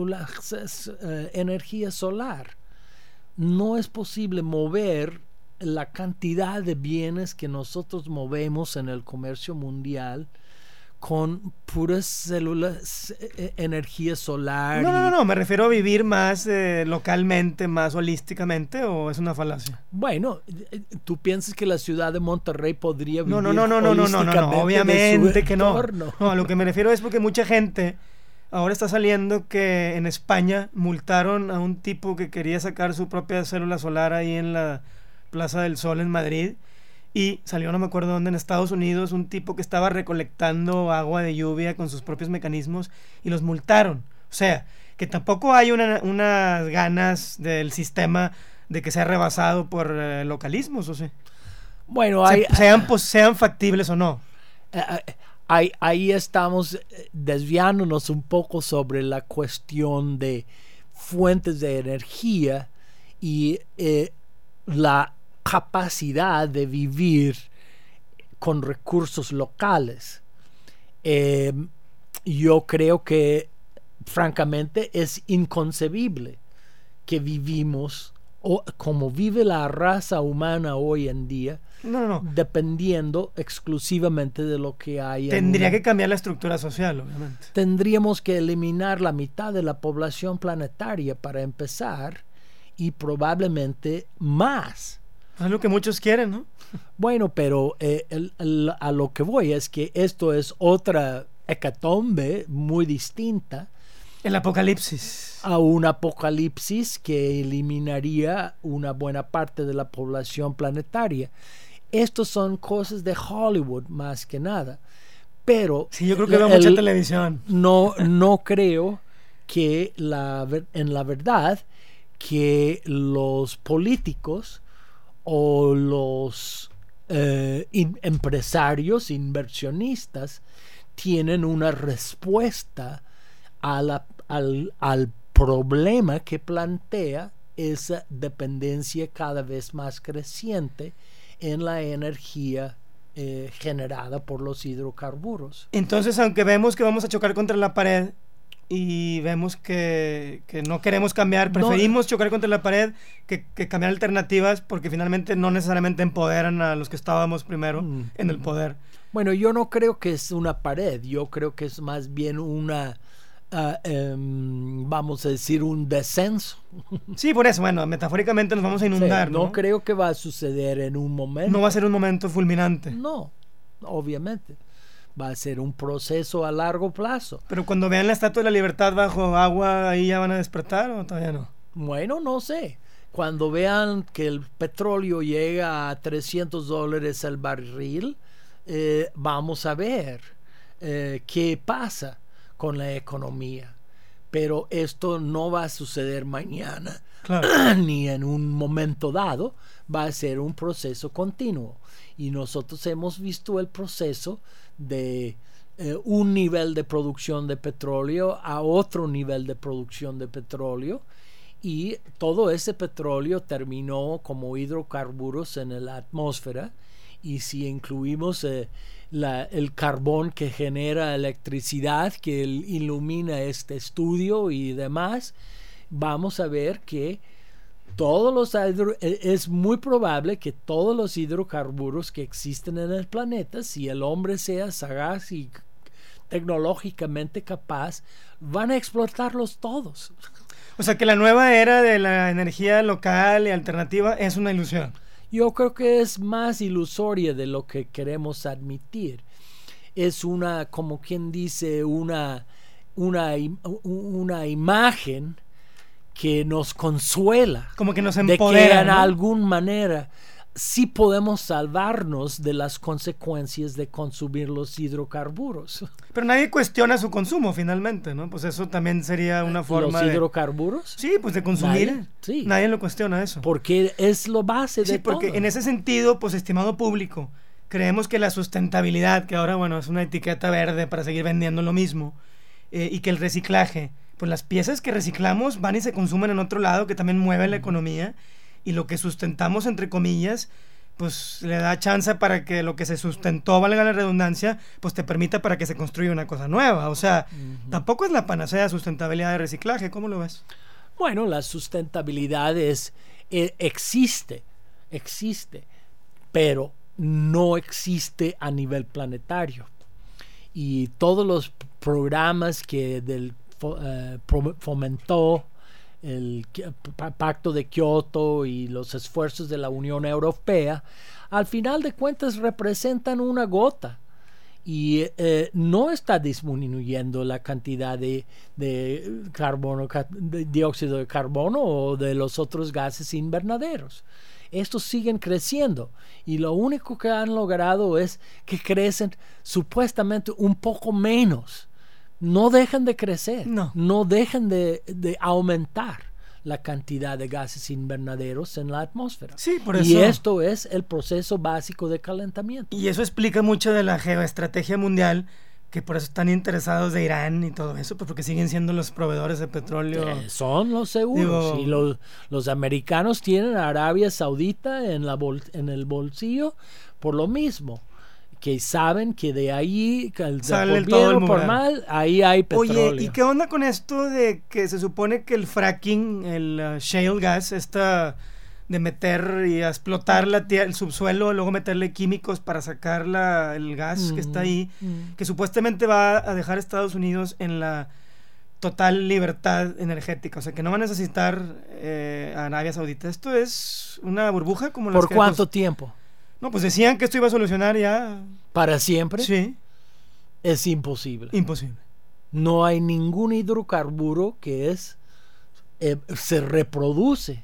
Speaker 4: energía solar? No es posible mover la cantidad de bienes que nosotros movemos en el comercio mundial con puras células, energía solar.
Speaker 3: No, me refiero a vivir más localmente, más holísticamente, ¿o es una falacia?
Speaker 4: Bueno, ¿tú piensas que la ciudad de Monterrey podría vivir
Speaker 3: No, obviamente que no. No, a lo que me refiero es porque mucha gente ahora está saliendo que en España multaron a un tipo que quería sacar su propia célula solar ahí en la Plaza del Sol en Madrid. Y salió, no me acuerdo dónde, en Estados Unidos, un tipo que estaba recolectando agua de lluvia con sus propios mecanismos y los multaron. O sea, que tampoco hay unas ganas del sistema de que sea rebasado por localismos, o sea.
Speaker 4: Bueno,
Speaker 3: sean factibles o no.
Speaker 4: Ahí estamos desviándonos un poco sobre la cuestión de fuentes de energía y la capacidad de vivir con recursos locales. Yo creo que francamente es inconcebible que vivimos como vive la raza humana hoy en día, dependiendo exclusivamente de lo que hay.
Speaker 3: Tendría que cambiar la estructura social, obviamente.
Speaker 4: Tendríamos que eliminar la mitad de la población planetaria para empezar, y probablemente más.
Speaker 3: Es lo que muchos quieren, ¿no?
Speaker 4: Bueno, pero a lo que voy es que esto es otra hecatombe muy distinta.
Speaker 3: El apocalipsis.
Speaker 4: A un apocalipsis que eliminaría una buena parte de la población planetaria. Estos son cosas de Hollywood más que nada. Pero
Speaker 3: sí, yo creo que veo mucha televisión.
Speaker 4: No creo que en la verdad que los políticos o los empresarios, inversionistas, tienen una respuesta al problema que plantea esa dependencia cada vez más creciente en la energía generada por los hidrocarburos.
Speaker 3: Entonces, aunque vemos que vamos a chocar contra la pared y vemos que no queremos cambiar, preferimos chocar contra la pared que cambiar alternativas, porque finalmente no necesariamente empoderan a los que estábamos primero en el poder.
Speaker 4: Bueno, yo no creo que es una pared, yo creo que es más bien una vamos a decir un descenso.
Speaker 3: Sí, por eso, bueno, metafóricamente nos vamos a inundar,
Speaker 4: sí, no creo que va a suceder en un momento.
Speaker 3: No va a ser un momento fulminante.
Speaker 4: No, obviamente. Va a ser un proceso a largo plazo.
Speaker 3: Pero cuando vean la Estatua de la Libertad bajo agua, ¿ahí ya van a despertar o todavía no?
Speaker 4: Bueno, no sé. Cuando vean que el petróleo llega a $300 el barril, vamos a ver qué pasa con la economía. Pero esto no va a suceder mañana, claro, ni en un momento dado. Va a ser un proceso continuo. Y nosotros hemos visto el proceso de un nivel de producción de petróleo a otro nivel de producción de petróleo, y todo ese petróleo terminó como hidrocarburos en la atmósfera, y si incluimos el carbón que genera electricidad, que ilumina este estudio y demás, vamos a ver que Es muy probable que todos los hidrocarburos que existen en el planeta, si el hombre sea sagaz y tecnológicamente capaz, van a explotarlos todos.
Speaker 3: O sea que la nueva era de la energía local y alternativa es una ilusión.
Speaker 4: Yo creo que es más ilusoria de lo que queremos admitir. Es como quien dice, una imagen que nos consuela.
Speaker 3: Como que nos
Speaker 4: empodera. De que en alguna manera sí podemos salvarnos de las consecuencias de consumir los hidrocarburos.
Speaker 3: Pero nadie cuestiona su consumo finalmente, ¿no? Pues eso también sería una forma
Speaker 4: ¿Los hidrocarburos?
Speaker 3: Sí, pues de consumir. Nadie lo cuestiona eso.
Speaker 4: Porque es lo base de todo. Sí,
Speaker 3: porque en ese sentido, pues estimado público, creemos que la sustentabilidad, que ahora, bueno, es una etiqueta verde para seguir vendiendo lo mismo, y que el reciclaje, pues las piezas que reciclamos van y se consumen en otro lado, que también mueve la economía, y lo que sustentamos, entre comillas, pues le da chance para que lo que se sustentó, valga la redundancia, pues te permita para que se construya una cosa nueva. O sea, tampoco es la panacea de sustentabilidad de reciclaje. ¿Cómo lo ves?
Speaker 4: Bueno, la sustentabilidad existe, pero no existe a nivel planetario. Y todos los programas que fomentó el Pacto de Kioto y los esfuerzos de la Unión Europea, al final de cuentas representan una gota y no está disminuyendo la cantidad de carbono, de dióxido de carbono o de los otros gases invernaderos. Estos siguen creciendo y lo único que han logrado es que crecen supuestamente un poco menos. No dejan de crecer, no dejan de aumentar la cantidad de gases invernaderos en la atmósfera.
Speaker 3: Sí, por eso.
Speaker 4: Y esto es el proceso básico de calentamiento.
Speaker 3: Y eso explica mucho de la geoestrategia mundial, que por eso están interesados de Irán y todo eso, pues porque siguen siendo los proveedores de petróleo.
Speaker 4: Son los seguros. Y los americanos tienen a Arabia Saudita en el bolsillo por lo mismo. Que saben que de ahí,
Speaker 3: sale todo el
Speaker 4: por mal, ahí hay petróleo.
Speaker 3: Oye, ¿y qué onda con esto de que se supone que el fracking, el shale gas, de meter y explotar el subsuelo, luego meterle químicos para sacar el gas que está ahí, que supuestamente va a dejar a Estados Unidos en la total libertad energética, o sea que no va a necesitar a Arabia Saudita? ¿Esto es una burbuja como las
Speaker 4: ¿Por cuánto tiempo?
Speaker 3: No, pues decían que esto iba a solucionar ya.
Speaker 4: ¿Para siempre?
Speaker 3: Sí.
Speaker 4: Es imposible.
Speaker 3: Imposible.
Speaker 4: No hay ningún hidrocarburo que se reproduce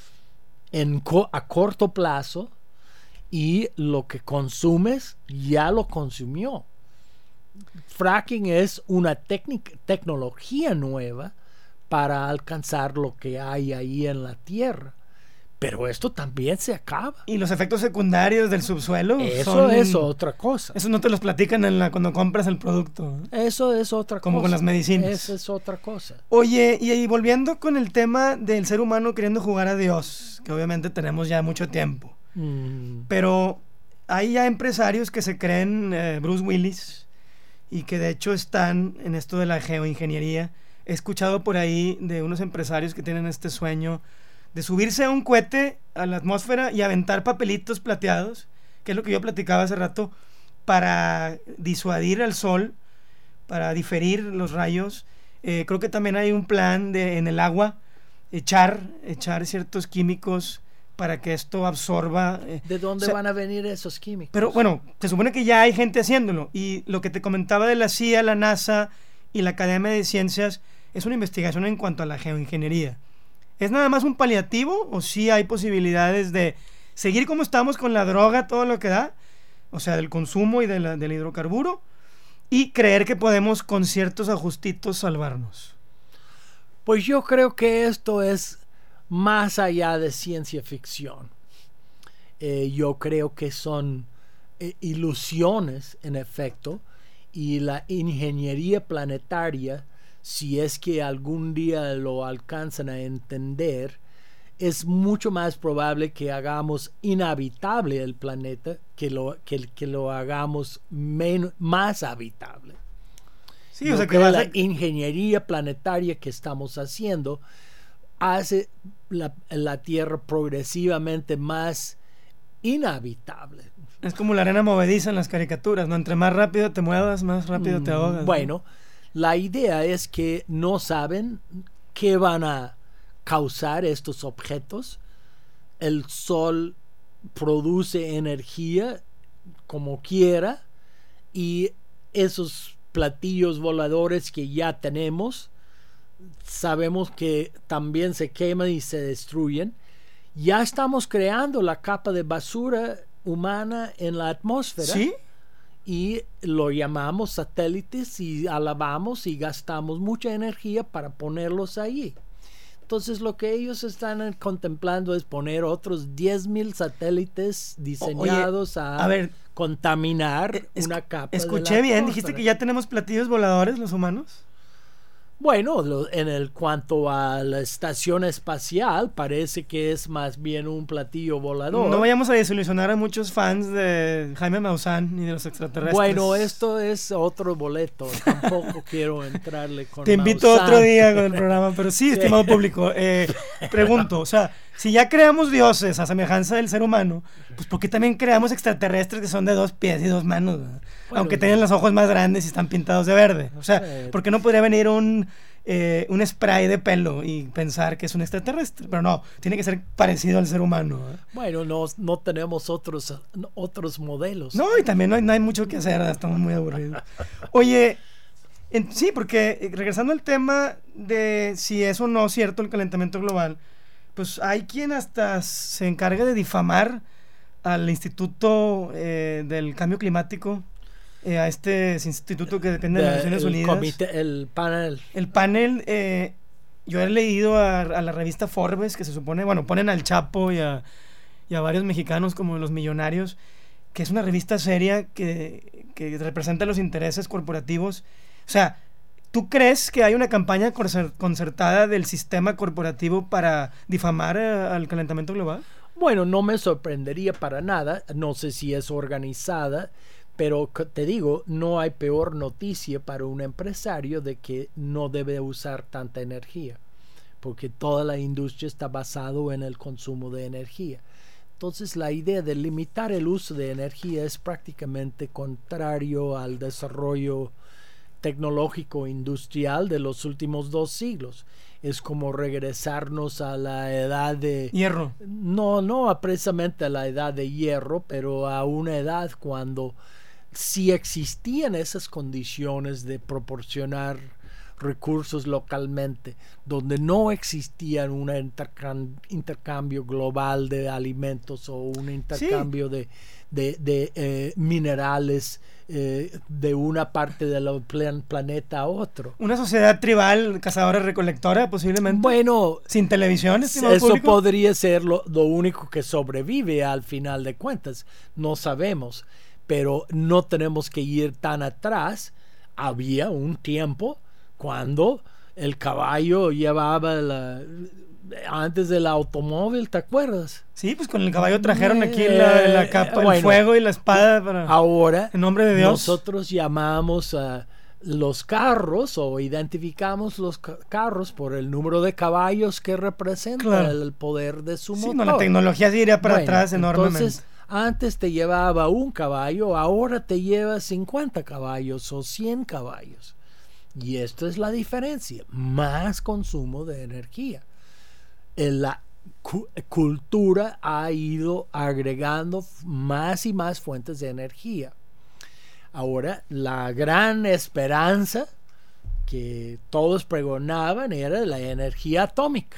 Speaker 4: a corto plazo y lo que consumes ya lo consumió. Fracking es una tecnología nueva para alcanzar lo que hay ahí en la tierra. Pero esto también se acaba.
Speaker 3: ¿Y los efectos secundarios del subsuelo?
Speaker 4: Eso es otra cosa.
Speaker 3: Eso no te los platican cuando compras el producto.
Speaker 4: Eso es otra cosa.
Speaker 3: Como con las medicinas.
Speaker 4: Eso es otra cosa.
Speaker 3: Oye, y volviendo con el tema del ser humano queriendo jugar a Dios, que obviamente tenemos ya mucho tiempo. Pero hay ya empresarios que se creen Bruce Willis y que de hecho están en esto de la geoingeniería. He escuchado por ahí de unos empresarios que tienen este sueño de subirse a un cohete a la atmósfera y aventar papelitos plateados, que es lo que yo platicaba hace rato, para disuadir al sol, para diferir los rayos. Creo que también hay un plan en el agua, echar ciertos químicos para que esto absorba.
Speaker 4: ¿De dónde van a venir esos químicos?
Speaker 3: Pero bueno, se supone que ya hay gente haciéndolo, y lo que te comentaba de la CIA, la NASA y la Academia de Ciencias es una investigación en cuanto a la geoingeniería. ¿Es nada más un paliativo o sí hay posibilidades de seguir como estamos con la droga, todo lo que da? O sea, del consumo y del hidrocarburo, y creer que podemos con ciertos ajustitos salvarnos.
Speaker 4: Pues yo creo que esto es más allá de ciencia ficción. Yo creo que son ilusiones, en efecto, y la ingeniería planetaria, si es que algún día lo alcanzan a entender, es mucho más probable que hagamos inhabitable el planeta que lo hagamos más habitable.
Speaker 3: Sí,
Speaker 4: yo
Speaker 3: o sea
Speaker 4: creo que la ingeniería planetaria que estamos haciendo hace la Tierra progresivamente más inhabitable.
Speaker 3: Es como la arena movediza en las caricaturas, ¿no? Entre más rápido te muevas, más rápido te ahogas.
Speaker 4: Bueno, la idea es que no saben qué van a causar estos objetos. El Sol produce energía como quiera y esos platillos voladores que ya tenemos, sabemos que también se queman y se destruyen. Ya estamos creando la capa de basura humana en la atmósfera.
Speaker 3: ¿Sí?
Speaker 4: Y lo llamamos satélites y alabamos y gastamos mucha energía para ponerlos ahí. Entonces lo que ellos están contemplando es poner otros 10,000 satélites diseñados a ver, contaminar una capa.
Speaker 3: Escuché bien, dijiste que ya tenemos platillos voladores los humanos.
Speaker 4: Bueno, cuanto a la estación espacial, parece que es más bien un platillo volador.
Speaker 3: No vayamos a desilusionar a muchos fans de Jaime Maussan ni de los extraterrestres.
Speaker 4: Bueno, esto es otro boleto. Tampoco quiero entrarle con
Speaker 3: Te invito
Speaker 4: Maussan.
Speaker 3: otro día con el programa, pero sí, estimado público, pregunto, o sea, si ya creamos dioses a semejanza del ser humano, pues ¿por qué también creamos extraterrestres que son de 2 pies y 2 manos? Bueno, aunque tengan los ojos más grandes y están pintados de verde. O sea, ¿por qué no podría venir un spray de pelo y pensar que es un extraterrestre? Pero no, tiene que ser parecido al ser humano.
Speaker 4: Bueno, no tenemos otros modelos.
Speaker 3: No, y también no hay mucho que hacer, estamos muy aburridos. Oye, sí, porque regresando al tema de si es o no cierto el calentamiento global, pues hay quien hasta se encarga de difamar al Instituto del Cambio Climático, a este instituto que depende de las Naciones Unidas. El panel, yo he leído a la revista Forbes, que se supone, bueno, ponen al Chapo y a varios mexicanos como los millonarios, que es una revista seria que representa los intereses corporativos. O sea, ¿tú crees que hay una campaña concertada del sistema corporativo para difamar al calentamiento global?
Speaker 4: Bueno, no me sorprendería para nada, no sé si es organizada, pero te digo, no hay peor noticia para un empresario de que no debe usar tanta energía, porque toda la industria está basada en el consumo de energía. Entonces la idea de limitar el uso de energía es prácticamente contrario al desarrollo tecnológico industrial de los últimos 2 siglos. Es como regresarnos a la edad de
Speaker 3: hierro.
Speaker 4: No precisamente a la edad de hierro, pero a una edad cuando sí existían esas condiciones de proporcionar recursos localmente, donde no existía un intercambio global de alimentos o un intercambio de minerales de una parte del planeta a otro.
Speaker 3: Una sociedad tribal, cazadora-recolectora, posiblemente.
Speaker 4: Bueno,
Speaker 3: sin televisión, estimado
Speaker 4: eso
Speaker 3: público.
Speaker 4: Podría ser lo único que sobrevive al final de cuentas. No sabemos, pero no tenemos que ir tan atrás. Había un tiempo cuando el caballo llevaba antes del automóvil, ¿te acuerdas?
Speaker 3: Sí, pues con el caballo trajeron aquí la capa, el fuego y la espada para,
Speaker 4: ahora,
Speaker 3: en nombre de Dios.
Speaker 4: Nosotros llamamos a los carros o identificamos los carros por el número de caballos que representa el poder de su motor.
Speaker 3: No, la tecnología se iría para atrás enormemente.
Speaker 4: Entonces, antes te llevaba un caballo, ahora te lleva 50 caballos o 100 caballos. Y esto es la diferencia, más consumo de energía. La cultura ha ido agregando más y más fuentes de energía. Ahora, la gran esperanza que todos pregonaban era la energía atómica.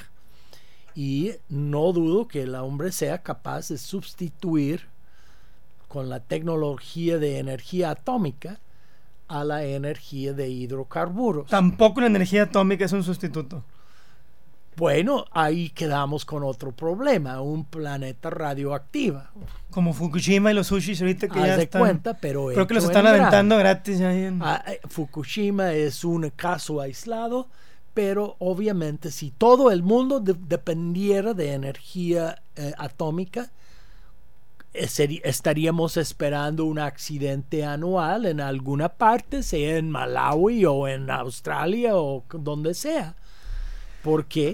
Speaker 4: Y no dudo que el hombre sea capaz de sustituir con la tecnología de energía atómica a la energía de hidrocarburos.
Speaker 3: Tampoco la energía atómica es un sustituto.
Speaker 4: Bueno, ahí quedamos con otro problema, un planeta radioactivo.
Speaker 3: Como Fukushima y los sushis ahorita que ya están...
Speaker 4: cuenta, pero
Speaker 3: creo que los están aventando gratis ahí en...
Speaker 4: Fukushima es un caso aislado, pero obviamente si todo el mundo dependiera de energía atómica, estaríamos esperando un accidente anual en alguna parte, sea en Malawi o en Australia o donde sea. Porque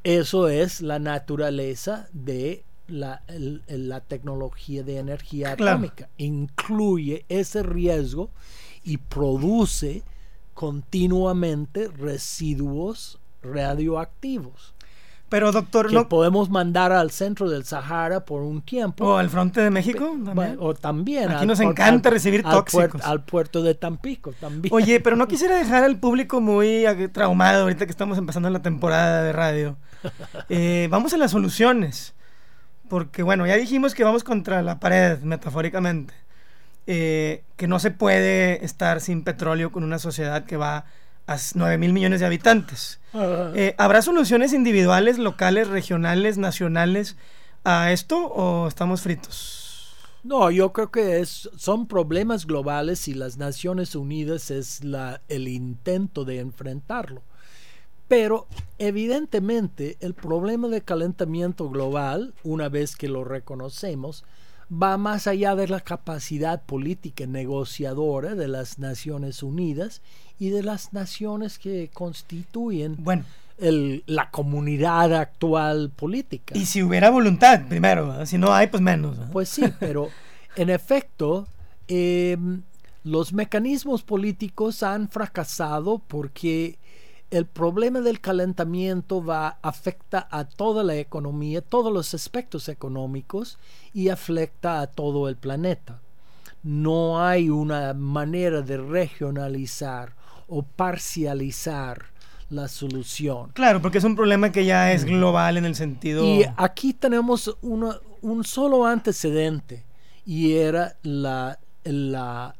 Speaker 4: eso es la naturaleza de la tecnología de energía atómica. Incluye ese riesgo y produce continuamente residuos radioactivos.
Speaker 3: Pero doctor,
Speaker 4: que podemos mandar al centro del Sahara por un tiempo.
Speaker 3: O al frente de México también.
Speaker 4: O también.
Speaker 3: Aquí nos encanta recibir tóxicos.
Speaker 4: Al puerto de Tampico también.
Speaker 3: Oye, pero no quisiera dejar al público muy traumado ahorita que estamos empezando la temporada de radio. Vamos a las soluciones. Porque bueno, ya dijimos que vamos contra la pared, metafóricamente. Que no se puede estar sin petróleo con una sociedad que va a 9,000 millones de habitantes. ¿Habrá soluciones individuales, locales, regionales, nacionales a esto o estamos fritos?
Speaker 4: No, yo creo que son problemas globales y las Naciones Unidas es el intento de enfrentarlo. Pero evidentemente el problema de calentamiento global, una vez que lo reconocemos, va más allá de la capacidad política negociadora de las Naciones Unidas y de las naciones que constituyen la comunidad actual política.
Speaker 3: Y si hubiera voluntad, primero, si no hay, pues menos.
Speaker 4: Pues sí, pero en efecto, los mecanismos políticos han fracasado porque el problema del calentamiento afecta a toda la economía, todos los aspectos económicos y afecta a todo el planeta. No hay una manera de regionalizar o parcializar la solución.
Speaker 3: Claro, porque es un problema que ya es global en el sentido...
Speaker 4: Y aquí tenemos un solo antecedente y era el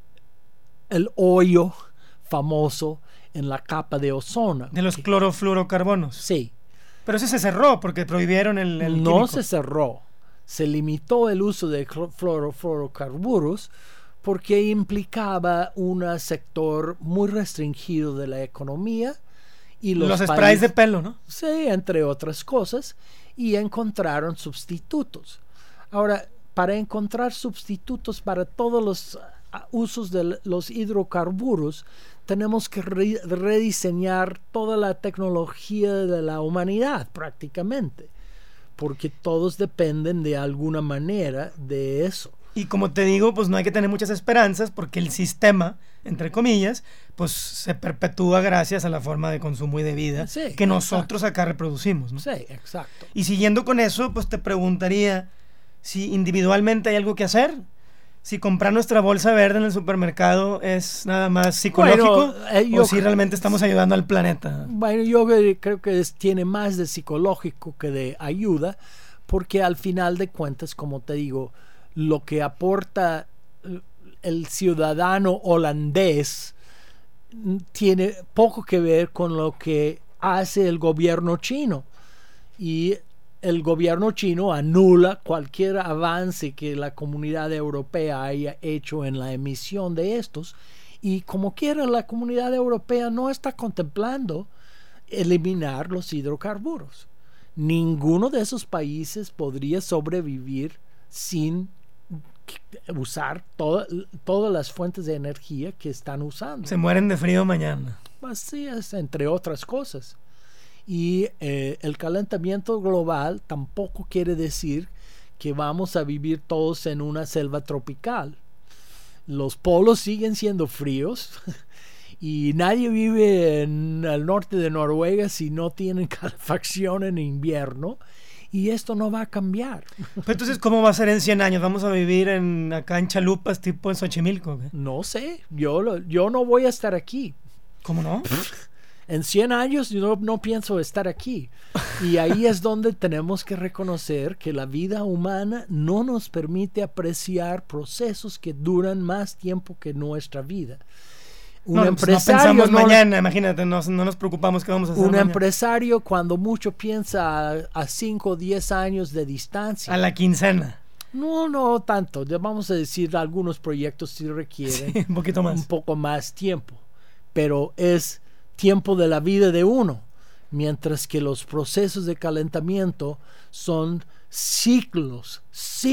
Speaker 4: hoyo famoso en la capa de ozono.
Speaker 3: De los clorofluorocarbonos.
Speaker 4: Sí.
Speaker 3: Pero ese se cerró porque prohibieron el
Speaker 4: No
Speaker 3: químico.
Speaker 4: se cerró. Se limitó el uso de fluorocarburos porque implicaba un sector muy restringido de la economía. Y los
Speaker 3: sprays de pelo, ¿no?
Speaker 4: Sí, entre otras cosas. Y encontraron sustitutos. Ahora, para encontrar sustitutos para todos los usos de los hidrocarburos, tenemos que rediseñar toda la tecnología de la humanidad prácticamente, porque todos dependen de alguna manera de eso.
Speaker 3: Y como te digo, pues no hay que tener muchas esperanzas porque el sistema, entre comillas, pues se perpetúa gracias a la forma de consumo y de vida que nosotros acá reproducimos, ¿no?
Speaker 4: Sí, exacto.
Speaker 3: Y siguiendo con eso, pues te preguntaría si individualmente hay algo que hacer. Si comprar nuestra bolsa verde en el supermercado es nada más psicológico, o si realmente estamos ayudando al planeta.
Speaker 4: Bueno, yo creo que tiene más de psicológico que de ayuda, porque al final de cuentas, como te digo, lo que aporta el ciudadano holandés tiene poco que ver con lo que hace el gobierno chino. Y el gobierno chino anula cualquier avance que la comunidad europea haya hecho en la emisión de estos, y como quiera la comunidad europea no está contemplando eliminar los hidrocarburos. Ninguno de esos países podría sobrevivir sin usar todas las fuentes de energía que están usando.
Speaker 3: Se mueren de frío mañana.
Speaker 4: Así es, entre otras cosas. Y el calentamiento global tampoco quiere decir que vamos a vivir todos en una selva tropical. Los polos siguen siendo fríos y nadie vive en el norte de Noruega si no tienen calefacción en invierno, y esto no va a cambiar.
Speaker 3: Pero entonces, ¿cómo va a ser en 100 años? ¿Vamos a vivir acá en chalupas tipo en Xochimilco?
Speaker 4: No sé, yo no voy a estar aquí.
Speaker 3: ¿Cómo no?
Speaker 4: En 100 años yo no pienso estar aquí. Y ahí es donde tenemos que reconocer que la vida humana no nos permite apreciar procesos que duran más tiempo que nuestra vida.
Speaker 3: No pensamos mañana, imagínate, no nos preocupamos qué vamos a hacer mañana.
Speaker 4: Empresario cuando mucho piensa a 5 o 10 años de distancia.
Speaker 3: A la quincena.
Speaker 4: No tanto. Vamos a decir, algunos proyectos sí requieren
Speaker 3: un poquito más.
Speaker 4: Un poco más tiempo. Pero es tiempo de la vida de uno, mientras que los procesos de calentamiento son siglos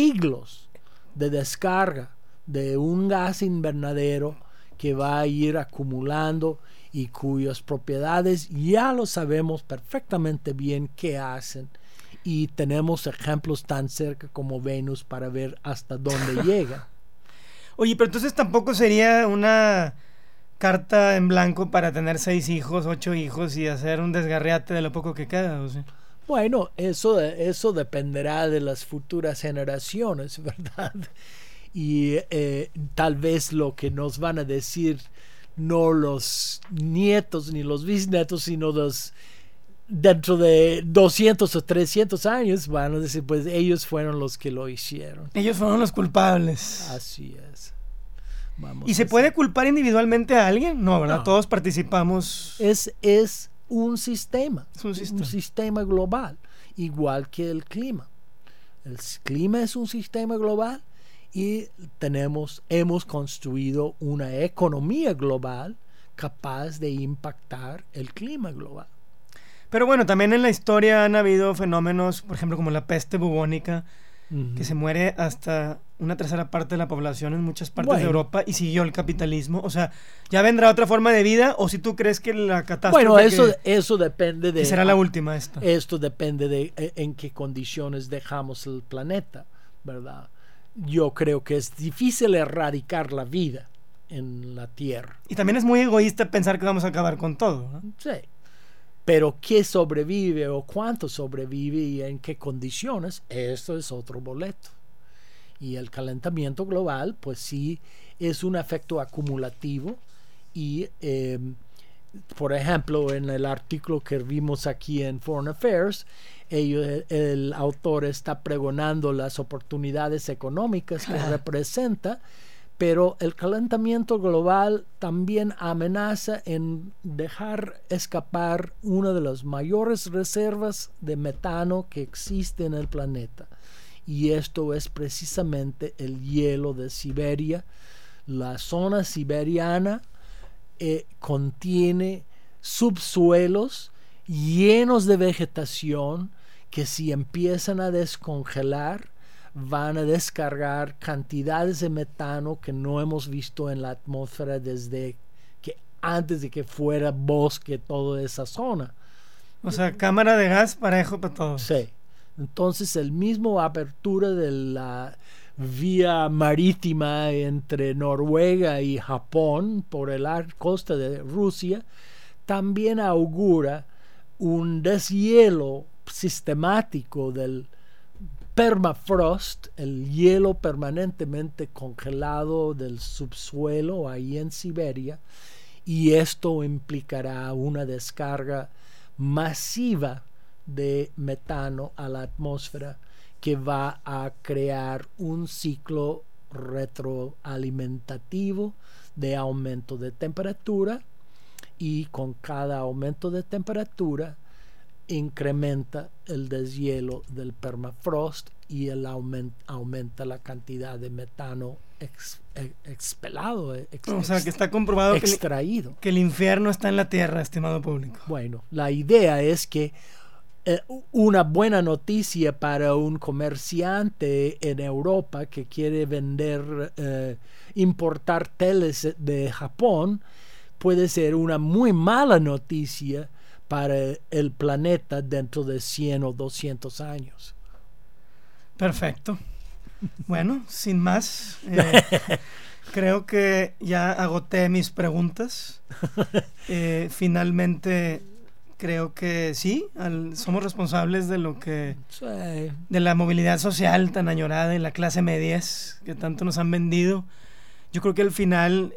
Speaker 4: de descarga de un gas invernadero que va a ir acumulando y cuyas propiedades ya lo sabemos perfectamente bien qué hacen, y tenemos ejemplos tan cerca como Venus para ver hasta dónde llega.
Speaker 3: Oye, pero entonces tampoco sería una carta en blanco para tener 6 hijos, 8 hijos y hacer un desgarriate de lo poco que queda, ¿o sí?
Speaker 4: Bueno, eso dependerá de las futuras generaciones, ¿verdad? Y tal vez lo que nos van a decir no los nietos ni los bisnietos, sino dentro de 200 o 300 años van a decir, pues ellos fueron los que lo hicieron.
Speaker 3: Ellos fueron los culpables.
Speaker 4: Así es.
Speaker 3: ¿Y se puede culpar individualmente a alguien? No, ¿verdad?
Speaker 4: No.
Speaker 3: Todos participamos.
Speaker 4: Es un sistema.
Speaker 3: Es un sistema.
Speaker 4: Un sistema global, igual que el clima. El clima es un sistema global y hemos construido una economía global capaz de impactar el clima global.
Speaker 3: Pero bueno, también en la historia han habido fenómenos, por ejemplo, como la peste bubónica, que se muere hasta una tercera parte de la población en muchas partes de Europa, y siguió el capitalismo. O sea, ¿ya vendrá otra forma de vida? ¿O si tú crees que la catástrofe...
Speaker 4: Bueno, eso depende de...
Speaker 3: Que será la última esta.
Speaker 4: Esto depende de en qué condiciones dejamos el planeta, ¿verdad? Yo creo que es difícil erradicar la vida en la Tierra.
Speaker 3: Y también es muy egoísta pensar que vamos a acabar con todo, ¿no?
Speaker 4: Sí. Pero qué sobrevive o cuánto sobrevive y en qué condiciones, esto es otro boleto. Y el calentamiento global, pues sí, es un efecto acumulativo. Y, por ejemplo, en el artículo que vimos aquí en Foreign Affairs, el autor está pregonando las oportunidades económicas que representa, pero el calentamiento global también amenaza en dejar escapar una de las mayores reservas de metano que existe en el planeta. Y esto es precisamente el hielo de Siberia. La zona siberiana contiene subsuelos llenos de vegetación que, si empiezan a descongelar, van a descargar cantidades de metano que no hemos visto en la atmósfera desde que antes de que fuera bosque toda esa zona.
Speaker 3: O sea, cámara de gas parejo para todos.
Speaker 4: Sí. Entonces, el mismo apertura de la vía marítima entre Noruega y Japón por la costa de Rusia también augura un deshielo sistemático del permafrost, el hielo permanentemente congelado del subsuelo ahí en Siberia, y esto implicará una descarga masiva de metano a la atmósfera que va a crear un ciclo retroalimentativo de aumento de temperatura, y con cada aumento de temperatura incrementa el deshielo del permafrost y aumenta la cantidad de metano expelado,
Speaker 3: o sea, que está comprobado
Speaker 4: extraído.
Speaker 3: Que el infierno está en la tierra, estimado público.
Speaker 4: Bueno, la idea es que una buena noticia para un comerciante en Europa que quiere importar teles de Japón puede ser una muy mala noticia para el planeta dentro de 100 o 200 años.
Speaker 3: Perfecto. Bueno, sin más, creo que ya agoté mis preguntas. Finalmente, creo que sí, somos responsables de lo que...
Speaker 4: Sí.
Speaker 3: De la movilidad social tan añorada y la clase media que tanto nos han vendido. Yo creo que al final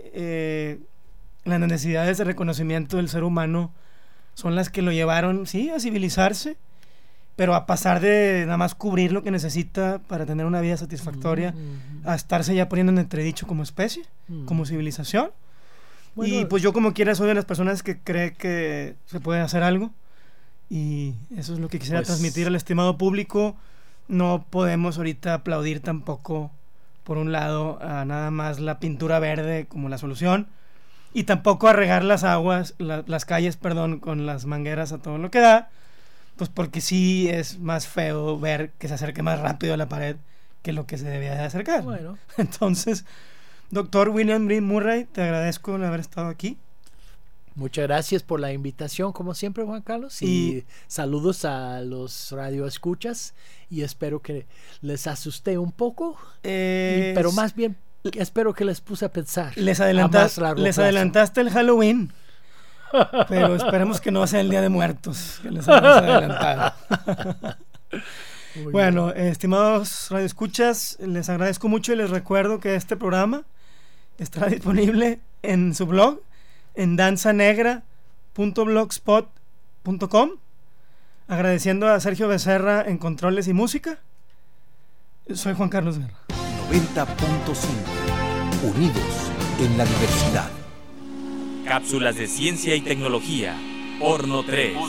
Speaker 3: las necesidades de reconocimiento del ser humano son las que lo llevaron, sí, a civilizarse, pero a pasar de nada más cubrir lo que necesita para tener una vida satisfactoria, a estarse ya poniendo en entredicho como especie, como civilización. Bueno, y pues yo, como quiera, soy de las personas que cree que se puede hacer algo, y eso es lo que quisiera transmitir al estimado público. No podemos ahorita aplaudir tampoco, por un lado, a nada más la pintura verde como la solución, y tampoco a regar las calles, con las mangueras a todo lo que da, pues porque sí es más feo ver que se acerque más rápido a la pared que lo que se debía de acercar.
Speaker 4: Muchas gracias por la invitación, como siempre, Juan Carlos, y saludos a los radioescuchas, y espero que les asusté un poco, pero más bien espero que les puse a pensar.
Speaker 3: Les adelantaste el Halloween, pero esperemos que no sea el Día de Muertos, que les hayas adelantado. Bueno, estimados radioescuchas, les agradezco mucho y les recuerdo que este programa estará disponible en su blog en danzanegra.blogspot.com. Agradeciendo a Sergio Becerra en controles y música. Soy Juan Carlos Guerra.
Speaker 1: 90.5 Unidos en la diversidad.
Speaker 6: Cápsulas de ciencia y tecnología. Horno 3.